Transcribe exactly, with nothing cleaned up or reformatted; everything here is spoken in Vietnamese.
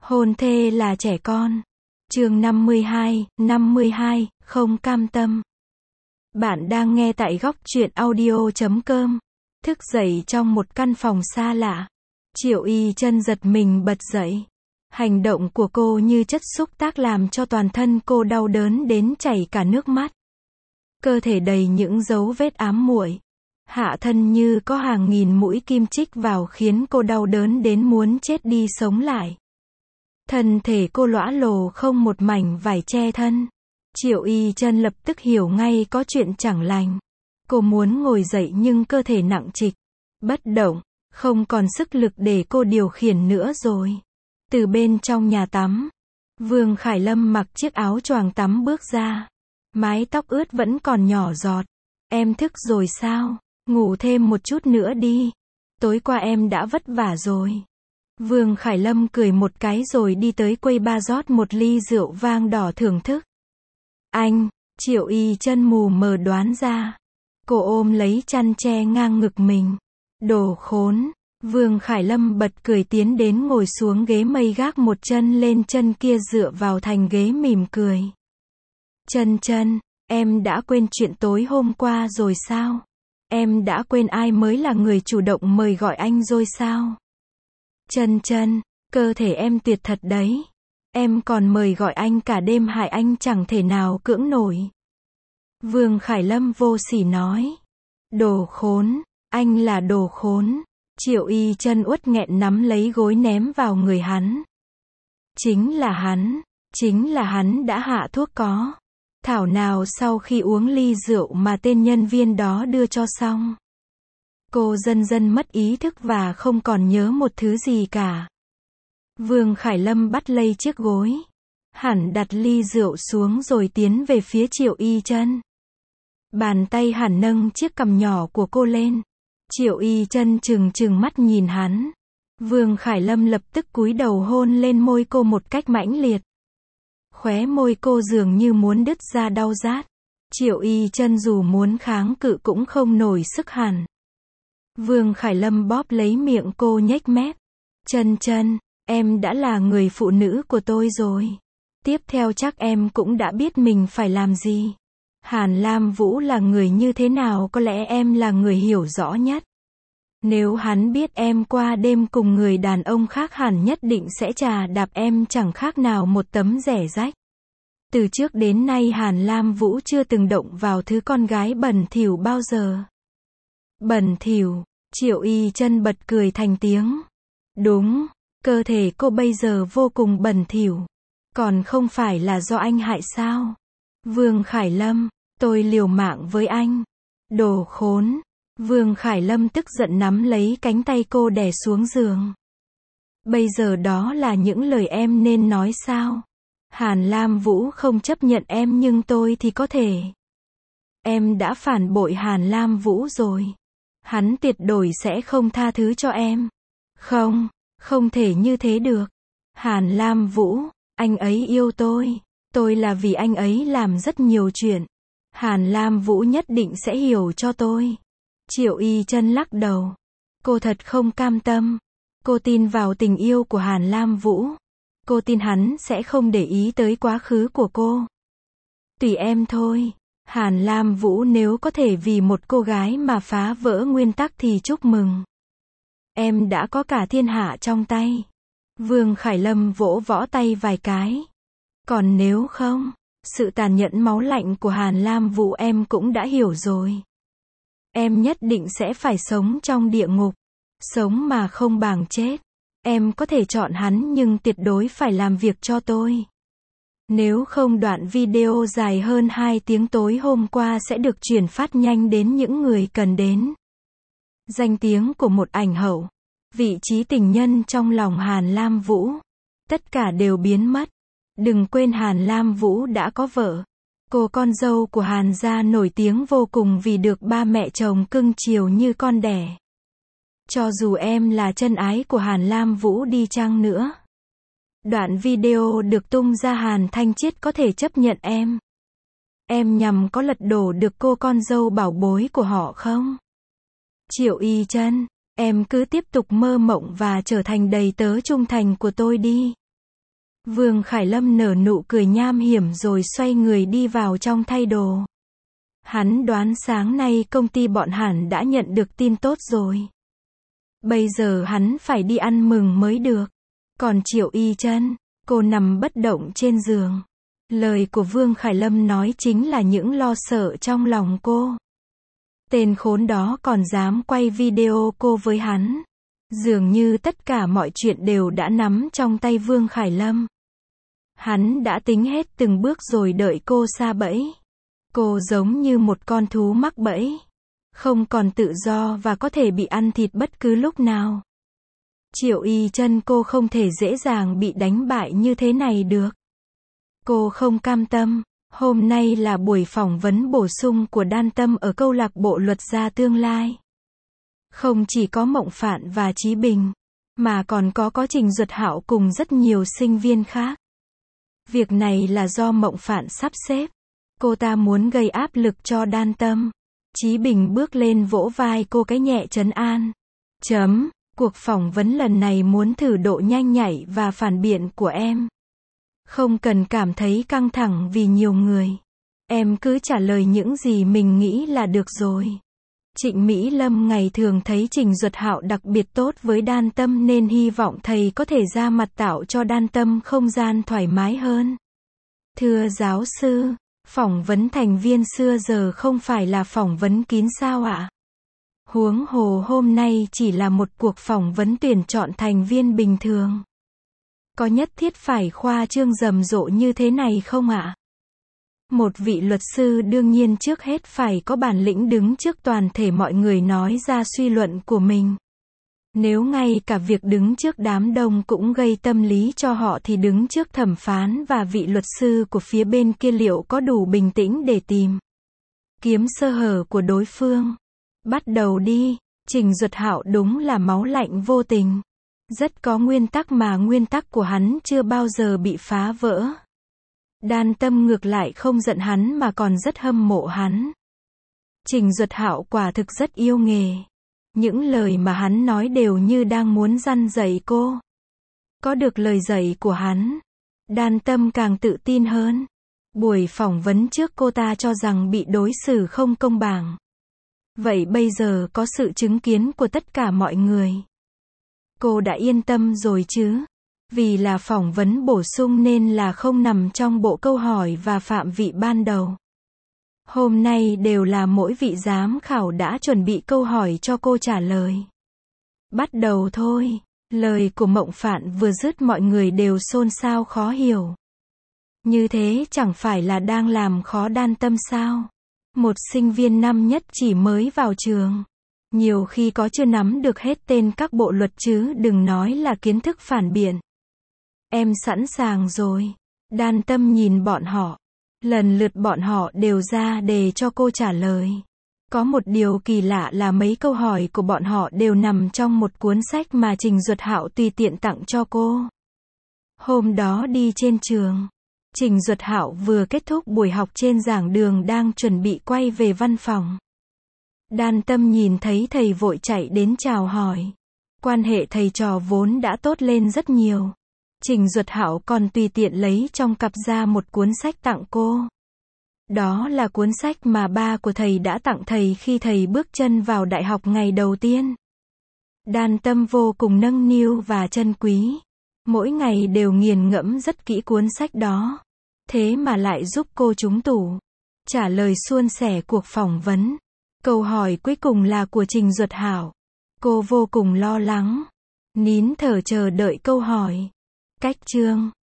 Hôn thê là trẻ con. Chương năm mươi hai, năm mươi hai, không cam tâm. Bạn đang nghe tại góc truyện audio chấm com. Thức dậy trong một căn phòng xa lạ. Triệu Y Chân giật mình bật dậy. Hành động của cô như chất xúc tác làm cho toàn thân cô đau đớn đến chảy cả nước mắt. Cơ thể đầy những dấu vết ám muội. Hạ thân như có hàng nghìn mũi kim chích vào khiến cô đau đớn đến muốn chết đi sống lại. Thân thể cô lõa lồ không một mảnh vải che thân. Triệu Y Chân lập tức hiểu ngay có chuyện chẳng lành. Cô muốn ngồi dậy nhưng cơ thể nặng trịch, bất động, không còn sức lực để cô điều khiển nữa rồi. Từ bên trong nhà tắm, Vương Khải Lâm mặc chiếc áo choàng tắm bước ra. Mái tóc ướt vẫn còn nhỏ giọt. Em thức rồi sao? Ngủ thêm một chút nữa đi. Tối qua em đã vất vả rồi. Vương Khải Lâm cười một cái rồi đi tới quầy bar rót một ly rượu vang đỏ thưởng thức. Anh, Triệu Y Chân mù mờ đoán ra. Cô ôm lấy chăn che ngang ngực mình. Đồ khốn. Vương Khải Lâm bật cười tiến đến ngồi xuống ghế mây gác một chân lên chân kia dựa vào thành ghế mỉm cười. Chân Chân, em đã quên chuyện tối hôm qua rồi sao? Em đã quên ai mới là người chủ động mời gọi anh rồi sao? Chân Chân, cơ thể em tuyệt thật đấy. Em còn mời gọi anh cả đêm hại anh chẳng thể nào cưỡng nổi. Vương Khải Lâm vô sỉ nói. Đồ khốn, anh là đồ khốn. Triệu Y Chân uất nghẹn nắm lấy gối ném vào người hắn. Chính là hắn, chính là hắn đã hạ thuốc có. Thảo nào sau khi uống ly rượu mà tên nhân viên đó đưa cho xong. Cô dần dần mất ý thức và không còn nhớ một thứ gì cả. Vương Khải Lâm bắt lấy chiếc gối. Hắn đặt ly rượu xuống rồi tiến về phía Triệu Y Chân. Bàn tay hắn nâng chiếc cằm nhỏ của cô lên. Triệu Y Chân trừng trừng mắt nhìn hắn. Vương Khải Lâm lập tức cúi đầu hôn lên môi cô một cách mãnh liệt. Khóe môi cô dường như muốn đứt ra đau rát. Triệu Y Chân dù muốn kháng cự cũng không nổi sức hẳn. Vương Khải Lâm bóp lấy miệng cô nhếch mép. Chân Chân, em đã là người phụ nữ của tôi rồi. Tiếp theo chắc em cũng đã biết mình phải làm gì. Hàn Lam Vũ là người như thế nào có lẽ em là người hiểu rõ nhất. Nếu hắn biết em qua đêm cùng người đàn ông khác hẳn nhất định sẽ chà đạp em chẳng khác nào một tấm rẻ rách. Từ trước đến nay Hàn Lam Vũ chưa từng động vào thứ con gái bẩn thỉu bao giờ. Bẩn thỉu, Triệu Y Chân bật cười thành tiếng. Đúng, cơ thể cô bây giờ vô cùng bẩn thỉu. Còn không phải là do anh hại sao? Vương Khải Lâm, tôi liều mạng với anh. Đồ khốn. Vương Khải Lâm tức giận nắm lấy cánh tay cô đè xuống giường. Bây giờ đó là những lời em nên nói sao? Hàn Lam Vũ không chấp nhận em nhưng tôi thì có thể. Em đã phản bội Hàn Lam Vũ rồi. Hắn tuyệt đối sẽ không tha thứ cho em. Không, không thể như thế được. Hàn Lam Vũ, anh ấy yêu tôi. Tôi là vì anh ấy làm rất nhiều chuyện. Hàn Lam Vũ nhất định sẽ hiểu cho tôi. Triệu Y Chân lắc đầu. Cô thật không cam tâm. Cô tin vào tình yêu của Hàn Lam Vũ. Cô tin hắn sẽ không để ý tới quá khứ của cô. Tùy em thôi. Hàn Lam Vũ nếu có thể vì một cô gái mà phá vỡ nguyên tắc thì chúc mừng. Em đã có cả thiên hạ trong tay. Vương Khải Lâm vỗ võ tay vài cái. Còn nếu không, sự tàn nhẫn máu lạnh của Hàn Lam Vũ em cũng đã hiểu rồi. Em nhất định sẽ phải sống trong địa ngục. Sống mà không bằng chết. Em có thể chọn hắn nhưng tuyệt đối phải làm việc cho tôi. Nếu không đoạn video dài hơn hai tiếng tối hôm qua sẽ được truyền phát nhanh đến những người cần đến. Danh tiếng của một ảnh hậu. Vị trí tình nhân trong lòng Hàn Lam Vũ. Tất cả đều biến mất. Đừng quên Hàn Lam Vũ đã có vợ. Cô con dâu của Hàn gia nổi tiếng vô cùng vì được ba mẹ chồng cưng chiều như con đẻ. Cho dù em là chân ái của Hàn Lam Vũ đi chăng nữa. Đoạn video được tung ra Hàn Thanh Chiết có thể chấp nhận em. Em nhằm có lật đổ được cô con dâu bảo bối của họ không? Triệu Y Chân, em cứ tiếp tục mơ mộng và trở thành đầy tớ trung thành của tôi đi. Vương Khải Lâm nở nụ cười nham hiểm rồi xoay người đi vào trong thay đồ. Hắn đoán sáng nay công ty bọn hắn đã nhận được tin tốt rồi. Bây giờ hắn phải đi ăn mừng mới được. Còn Triệu Y Chân, cô nằm bất động trên giường. Lời của Vương Khải Lâm nói chính là những lo sợ trong lòng cô. Tên khốn đó còn dám quay video cô với hắn. Dường như tất cả mọi chuyện đều đã nắm trong tay Vương Khải Lâm. Hắn đã tính hết từng bước rồi đợi cô sa bẫy. Cô giống như một con thú mắc bẫy. Không còn tự do và có thể bị ăn thịt bất cứ lúc nào. Triệu Y Chân, cô không thể dễ dàng bị đánh bại như thế này được. Cô không cam tâm. Hôm nay là buổi phỏng vấn bổ sung của Đan Tâm ở câu lạc bộ luật gia tương lai. Không chỉ có Mộng Phạn và Chí Bình, mà còn có có Trình Duật Hạo cùng rất nhiều sinh viên khác. Việc này là do Mộng Phạn sắp xếp. Cô ta muốn gây áp lực cho Đan Tâm. Chí Bình bước lên vỗ vai cô cái nhẹ trấn an. Chấm, cuộc phỏng vấn lần này muốn thử độ nhanh nhạy và phản biện của em. Không cần cảm thấy căng thẳng vì nhiều người. Em cứ trả lời những gì mình nghĩ là được rồi. Trịnh Mỹ Lâm ngày thường thấy Trình Duật Hạo đặc biệt tốt với Đan Tâm nên hy vọng thầy có thể ra mặt tạo cho Đan Tâm không gian thoải mái hơn. Thưa giáo sư, phỏng vấn thành viên xưa giờ không phải là phỏng vấn kín sao ạ? Huống hồ hôm nay chỉ là một cuộc phỏng vấn tuyển chọn thành viên bình thường. Có nhất thiết phải khoa trương rầm rộ như thế này không ạ? Một vị luật sư đương nhiên trước hết phải có bản lĩnh đứng trước toàn thể mọi người nói ra suy luận của mình. Nếu ngay cả việc đứng trước đám đông cũng gây tâm lý cho họ thì đứng trước thẩm phán và vị luật sư của phía bên kia liệu có đủ bình tĩnh để tìm kiếm sơ hở của đối phương. Bắt đầu đi. Trình Duật Hạo đúng là máu lạnh vô tình. Rất có nguyên tắc mà nguyên tắc của hắn chưa bao giờ bị phá vỡ. Đan Tâm ngược lại không giận hắn mà còn rất hâm mộ hắn. Trình Duật Hạo quả thực rất yêu nghề. Những lời mà hắn nói đều như đang muốn răn dạy cô. Có được lời dạy của hắn, Đan Tâm càng tự tin hơn. Buổi phỏng vấn trước cô ta cho rằng bị đối xử không công bằng. Vậy bây giờ có sự chứng kiến của tất cả mọi người. Cô đã yên tâm rồi chứ? Vì là phỏng vấn bổ sung nên là không nằm trong bộ câu hỏi và phạm vị ban đầu. Hôm nay đều là mỗi vị giám khảo đã chuẩn bị câu hỏi cho cô trả lời. Bắt đầu thôi. Lời của Mộng Phạn vừa dứt mọi người đều xôn xao khó hiểu. Như thế chẳng phải là đang làm khó Đan Tâm sao? Một sinh viên năm nhất chỉ mới vào trường. Nhiều khi có chưa nắm được hết tên các bộ luật chứ đừng nói là kiến thức phản biện. Em sẵn sàng rồi. Đan Tâm nhìn bọn họ. Lần lượt bọn họ đều ra đề cho cô trả lời. Có một điều kỳ lạ là mấy câu hỏi của bọn họ đều nằm trong một cuốn sách mà Trình Duật Hạo tùy tiện tặng cho cô. Hôm đó đi trên trường, Trình Duật Hạo vừa kết thúc buổi học trên giảng đường đang chuẩn bị quay về văn phòng. Đan Tâm nhìn thấy thầy vội chạy đến chào hỏi. Quan hệ thầy trò vốn đã tốt lên rất nhiều. Trình Duật Hạo còn tùy tiện lấy trong cặp ra một cuốn sách tặng cô. Đó là cuốn sách mà ba của thầy đã tặng thầy khi thầy bước chân vào đại học ngày đầu tiên. Đan Tâm vô cùng nâng niu và trân quý. Mỗi ngày đều nghiền ngẫm rất kỹ cuốn sách đó. Thế mà lại giúp cô trúng tủ. Trả lời suôn sẻ cuộc phỏng vấn. Câu hỏi cuối cùng là của Trình Duật Hạo. Cô vô cùng lo lắng. Nín thở chờ đợi câu hỏi. Cách chương